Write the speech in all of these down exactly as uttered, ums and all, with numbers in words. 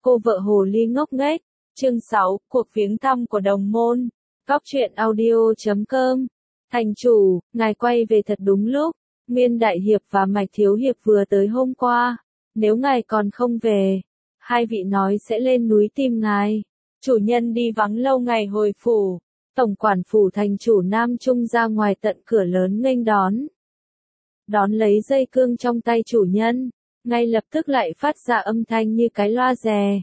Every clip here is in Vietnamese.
Cô vợ hồ ly ngốc nghếch. Chương sáu, cuộc viếng thăm của đồng môn. Góc truyện audio chấm com. Thành chủ, ngài quay về thật đúng lúc. Nguyên Đại Hiệp và Mạch Thiếu Hiệp vừa tới hôm qua. Nếu ngài còn không về, hai vị nói sẽ lên núi tìm ngài. Chủ nhân đi vắng lâu ngày hồi phủ. Tổng quản phủ thành chủ Nam Trung ra ngoài tận cửa lớn nghênh đón. Đón lấy dây cương trong tay chủ nhân, ngay lập tức lại phát ra âm thanh như cái loa rè.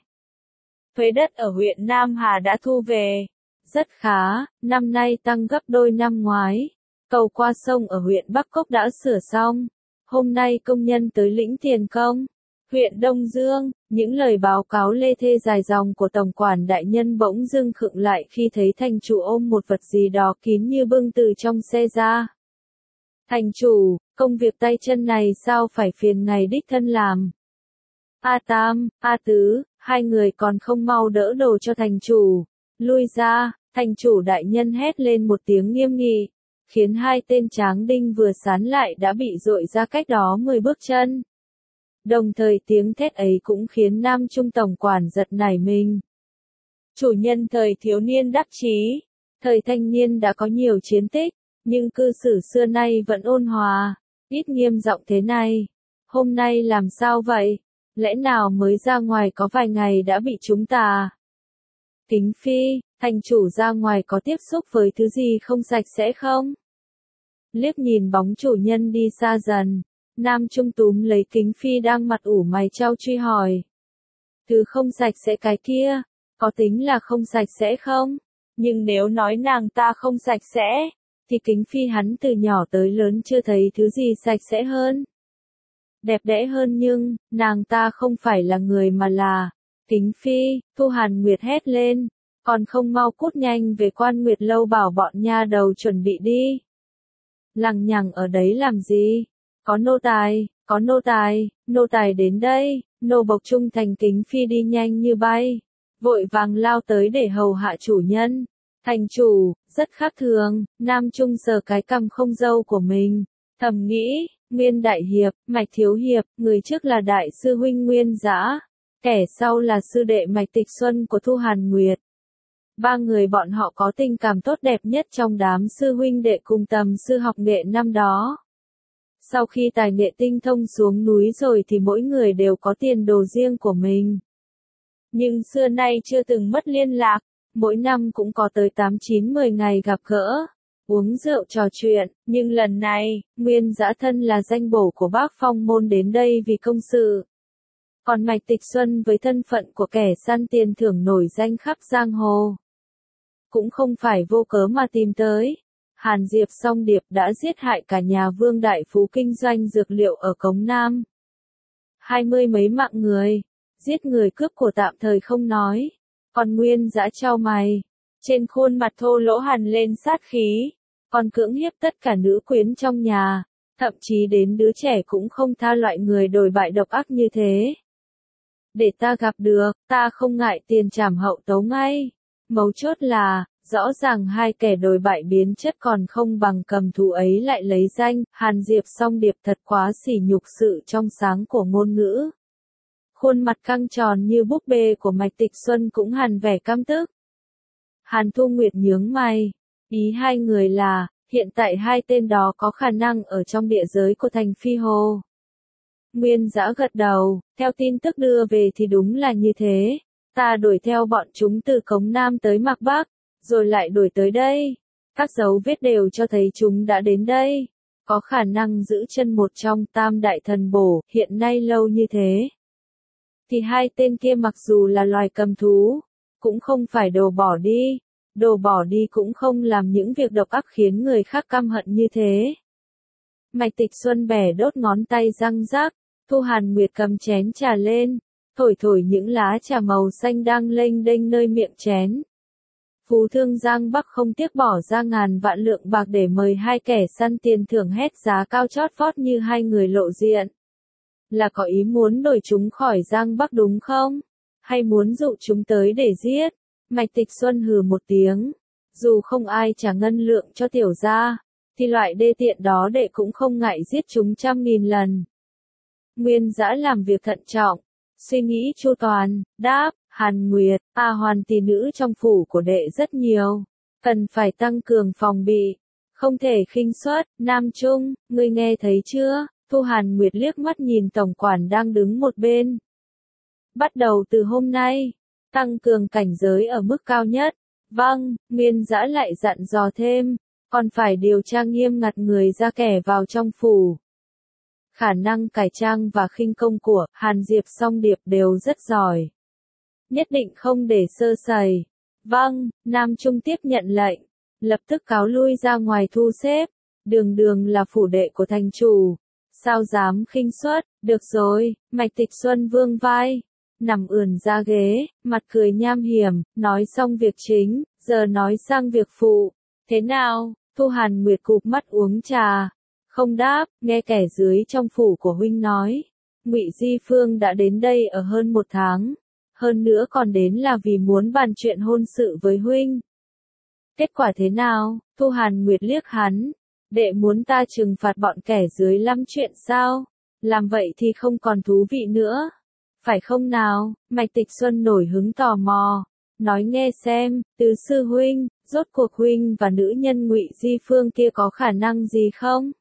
Thuế đất ở huyện Nam Hà đã thu về. Rất khá, năm nay tăng gấp đôi năm ngoái. Cầu qua sông ở huyện Bắc Cốc đã sửa xong. Hôm nay công nhân tới lĩnh tiền công. Huyện Đông Dương, những lời báo cáo lê thê dài dòng của tổng quản đại nhân bỗng dưng khựng lại khi thấy thành chủ ôm một vật gì đó kín như bưng từ trong xe ra. Thành chủ, công việc tay chân này sao phải phiền ngài đích thân làm? A Tam, A Tứ, hai người còn không mau đỡ đồ cho thành chủ. Lui ra, thành chủ đại nhân hét lên một tiếng nghiêm nghị, khiến hai tên tráng đinh vừa sán lại đã bị dội ra cách đó mười bước chân. Đồng thời tiếng thét ấy cũng khiến Nam Trung tổng quản giật nảy mình. Chủ nhân thời thiếu niên đắc chí, thời thanh niên đã có nhiều chiến tích, nhưng cư xử xưa nay vẫn ôn hòa, ít nghiêm giọng thế này. Hôm nay làm sao vậy? Lẽ nào mới ra ngoài có vài ngày đã bị chúng ta? Kính Phi, thành chủ ra ngoài có tiếp xúc với thứ gì không sạch sẽ không? Liếc nhìn bóng chủ nhân đi xa dần, Nam Trung túm lấy Kính Phi đang mặt ủ mày chau truy hỏi. Thứ không sạch sẽ cái kia, có tính là không sạch sẽ không? Nhưng nếu nói nàng ta không sạch sẽ, thì Kính Phi hắn từ nhỏ tới lớn chưa thấy thứ gì sạch sẽ hơn. Đẹp đẽ hơn nhưng, nàng ta không phải là người mà là. Kính Phi, Thu Hàn Nguyệt hét lên, còn không mau cút nhanh về Quan Nguyệt lâu bảo bọn nha đầu chuẩn bị đi. Lằng nhằng ở đấy làm gì? Có nô tài, có nô tài, nô tài đến đây. Nô bộc trung thành Kính Phi đi nhanh như bay, vội vàng lao tới để hầu hạ chủ nhân. Thành chủ, rất khác thường. Nam Trung sờ cái cằm không râu của mình, thầm nghĩ, Nguyên Đại Hiệp, Mạch Thiếu Hiệp, người trước là đại sư huynh Nguyên Dã, kẻ sau là sư đệ Mạch Tịch Xuân của Thu Hàn Nguyệt. Ba người bọn họ có tình cảm tốt đẹp nhất trong đám sư huynh đệ cùng tầm sư học nghệ năm đó. Sau khi tài nghệ tinh thông xuống núi rồi thì mỗi người đều có tiền đồ riêng của mình. Nhưng xưa nay chưa từng mất liên lạc, mỗi năm cũng có tới tám chín mười ngày gặp gỡ, uống rượu trò chuyện, nhưng lần này, Nguyên Dã thân là danh bổ của Bác Phong môn đến đây vì công sự. Còn Mạch Tịch Xuân với thân phận của kẻ săn tiền thưởng nổi danh khắp giang hồ, cũng không phải vô cớ mà tìm tới. Hàn Diệp Song Điệp đã giết hại cả nhà Vương Đại Phú kinh doanh dược liệu ở Cống Nam. Hai mươi mấy mạng người, giết người cướp của tạm thời không nói, còn Nguyên Dã chau mày, trên khuôn mặt thô lỗ hằn lên sát khí, còn cưỡng hiếp tất cả nữ quyến trong nhà, thậm chí đến đứa trẻ cũng không tha loại người đồi bại độc ác như thế. Để ta gặp được, ta không ngại tiền trảm hậu tấu ngay. Mấu chốt là, rõ ràng hai kẻ đồi bại biến chất còn không bằng cầm thú ấy lại lấy danh. Hàn Diệp Song Điệp thật quá sỉ nhục sự trong sáng của ngôn ngữ. Khuôn mặt căng tròn như búp bê của Mạch Tịch Xuân cũng hằn vẻ căm tức. Hàn Thu Nguyệt nhướng mày, ý hai người là, hiện tại hai tên đó có khả năng ở trong địa giới của thành Phi Hồ. Nguyên Dã gật đầu, theo tin tức đưa về thì đúng là như thế. Ta đuổi theo bọn chúng từ Cống Nam tới Mạc Bắc, rồi lại đuổi tới đây. Các dấu vết đều cho thấy chúng đã đến đây. Có khả năng giữ chân một trong tam đại thần bổ, hiện nay lâu như thế. Thì hai tên kia mặc dù là loài cầm thú, cũng không phải đồ bỏ đi. Đồ bỏ đi cũng không làm những việc độc ác khiến người khác căm hận như thế. Mạch Tịch Xuân bẻ đốt ngón tay răng rác, Thu Hàn Nguyệt cầm chén trà lên, thổi thổi những lá trà màu xanh đang lênh đênh nơi miệng chén. Phú Thương Giang Bắc không tiếc bỏ ra ngàn vạn lượng bạc để mời hai kẻ săn tiền thưởng hét giá cao chót vót như hai người lộ diện. Là có ý muốn đổi chúng khỏi Giang Bắc đúng không? Hay muốn dụ chúng tới để giết? Mạch Tịch Xuân hừ một tiếng. Dù không ai trả ngân lượng cho tiểu gia, thì loại đê tiện đó đệ cũng không ngại giết chúng trăm nghìn lần. Nguyên Dã làm việc thận trọng, suy nghĩ chu toàn, đáp, Hàn Nguyệt, à hoàn tỷ nữ trong phủ của đệ rất nhiều, cần phải tăng cường phòng bị, không thể khinh suất. Nam Trung, ngươi nghe thấy chưa? Thu Hàn Nguyệt liếc mắt nhìn tổng quản đang đứng một bên. Bắt đầu từ hôm nay, tăng cường cảnh giới ở mức cao nhất. Vâng, Nguyên Dã lại dặn dò thêm, còn phải điều tra nghiêm ngặt người ra kẻ vào trong phủ. Khả năng cải trang và khinh công của Hàn Diệp Song Điệp đều rất giỏi. Nhất định không để sơ sẩy. Vâng, Nam Trung tiếp nhận lệnh, lập tức cáo lui ra ngoài thu xếp. Đường Đường là phủ đệ của thành chủ, sao dám khinh suất? Được rồi, Mạch Tịch Xuân vương vai, nằm ườn ra ghế, mặt cười nham hiểm, nói xong việc chính, giờ nói sang việc phụ. Thế nào? Thu Hàn Nguyệt cụp mắt uống trà, không đáp. Nghe kẻ dưới trong phủ của huynh nói, Ngụy Di Phương đã đến đây ở hơn một tháng, hơn nữa còn đến là vì muốn bàn chuyện hôn sự với huynh. Kết quả thế nào? Thu Hàn Nguyệt liếc hắn, đệ muốn ta trừng phạt bọn kẻ dưới lắm chuyện sao? Làm vậy thì không còn thú vị nữa, phải không nào? Mạch Tịch Xuân nổi hứng tò mò, nói nghe xem, Tứ sư huynh, rốt cuộc huynh và nữ nhân Ngụy Di Phương kia có khả năng gì không?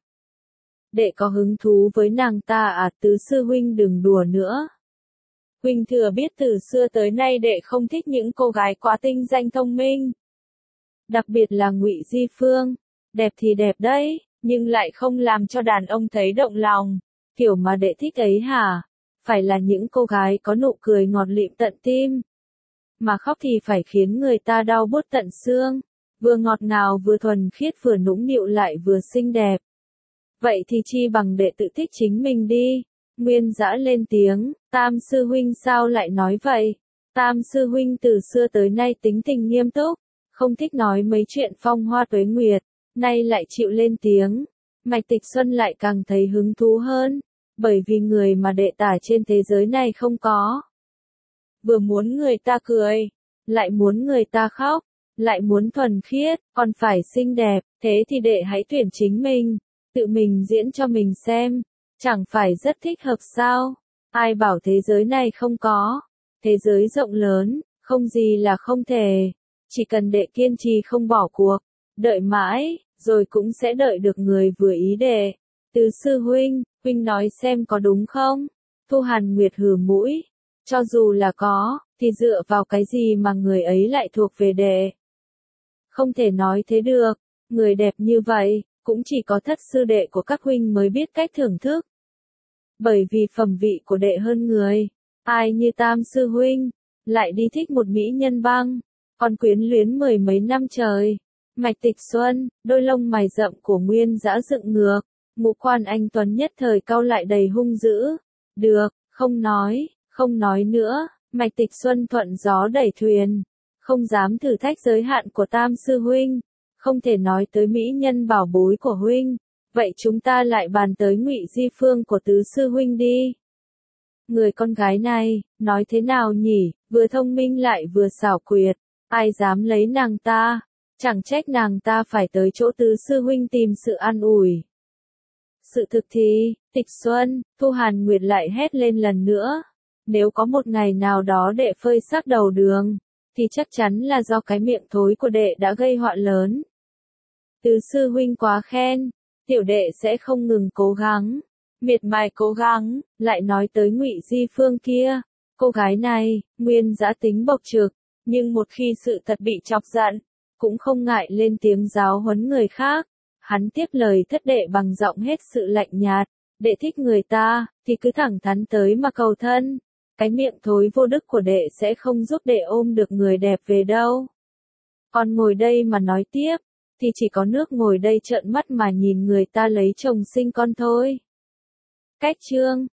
Đệ có hứng thú với nàng ta à? Tứ sư huynh đừng đùa nữa. Huynh thừa biết từ xưa tới nay đệ không thích những cô gái quá tinh danh thông minh. Đặc biệt là Ngụy Di Phương, đẹp thì đẹp đấy, nhưng lại không làm cho đàn ông thấy động lòng. Kiểu mà đệ thích ấy hả? Phải là những cô gái có nụ cười ngọt lịm tận tim, mà khóc thì phải khiến người ta đau buốt tận xương, vừa ngọt ngào vừa thuần khiết vừa nũng nịu lại vừa xinh đẹp. Vậy thì chi bằng đệ tự thích chính mình đi. Nguyên Dã lên tiếng, Tam sư huynh sao lại nói vậy? Tam sư huynh từ xưa tới nay tính tình nghiêm túc, không thích nói mấy chuyện phong hoa tuế nguyệt, nay lại chịu lên tiếng. Mạch Tịch Xuân lại càng thấy hứng thú hơn, bởi vì người mà đệ tả trên thế giới này không có. Vừa muốn người ta cười, lại muốn người ta khóc, lại muốn thuần khiết, còn phải xinh đẹp, thế thì đệ hãy tuyển chính mình, tự mình diễn cho mình xem, chẳng phải rất thích hợp sao? Ai bảo thế giới này không có? Thế giới rộng lớn, không gì là không thể, chỉ cần đệ kiên trì không bỏ cuộc, đợi mãi, rồi cũng sẽ đợi được người vừa ý đệ. Tứ sư huynh, huynh nói xem có đúng không? Thu Hàn Nguyệt hừ mũi, cho dù là có, thì dựa vào cái gì mà người ấy lại thuộc về đệ? Không thể nói thế được, người đẹp như vậy, cũng chỉ có thất sư đệ của các huynh mới biết cách thưởng thức. Bởi vì phẩm vị của đệ hơn người, ai như Tam sư huynh, lại đi thích một mỹ nhân băng, còn quyến luyến mười mấy năm trời. Mạch Tịch Xuân, đôi lông mày rậm của Nguyên Dã dựng ngược, ngũ quan anh tuấn nhất thời cau lại đầy hung dữ. Được, không nói, không nói nữa. Mạch Tịch Xuân thuận gió đẩy thuyền, không dám thử thách giới hạn của Tam sư huynh, không thể nói tới mỹ nhân bảo bối của huynh. Vậy chúng ta lại bàn tới Ngụy Di Phương của Tứ sư huynh đi. Người con gái này, nói thế nào nhỉ, vừa thông minh lại vừa xảo quyệt, ai dám lấy nàng ta? Chẳng trách nàng ta phải tới chỗ Tứ sư huynh tìm sự an ủi. Sự thực thì, Tịch Xuân, Thu Hàn Nguyệt lại hét lên lần nữa. Nếu có một ngày nào đó đệ phơi xác đầu đường, thì chắc chắn là do cái miệng thối của đệ đã gây họa lớn. Tứ sư huynh quá khen, tiểu đệ sẽ không ngừng cố gắng, miệt mài cố gắng. Lại nói tới Ngụy Di Phương kia, cô gái này, Nguyên Dã tính bộc trực, nhưng một khi sự thật bị chọc giận, cũng không ngại lên tiếng giáo huấn người khác. Hắn tiếp lời thất đệ bằng giọng hết sự lạnh nhạt, đệ thích người ta, thì cứ thẳng thắn tới mà cầu thân. Cái miệng thối vô đức của đệ sẽ không giúp đệ ôm được người đẹp về đâu. Còn ngồi đây mà nói tiếp, thì chỉ có nước ngồi đây trợn mắt mà nhìn người ta lấy chồng sinh con thôi. Cách chương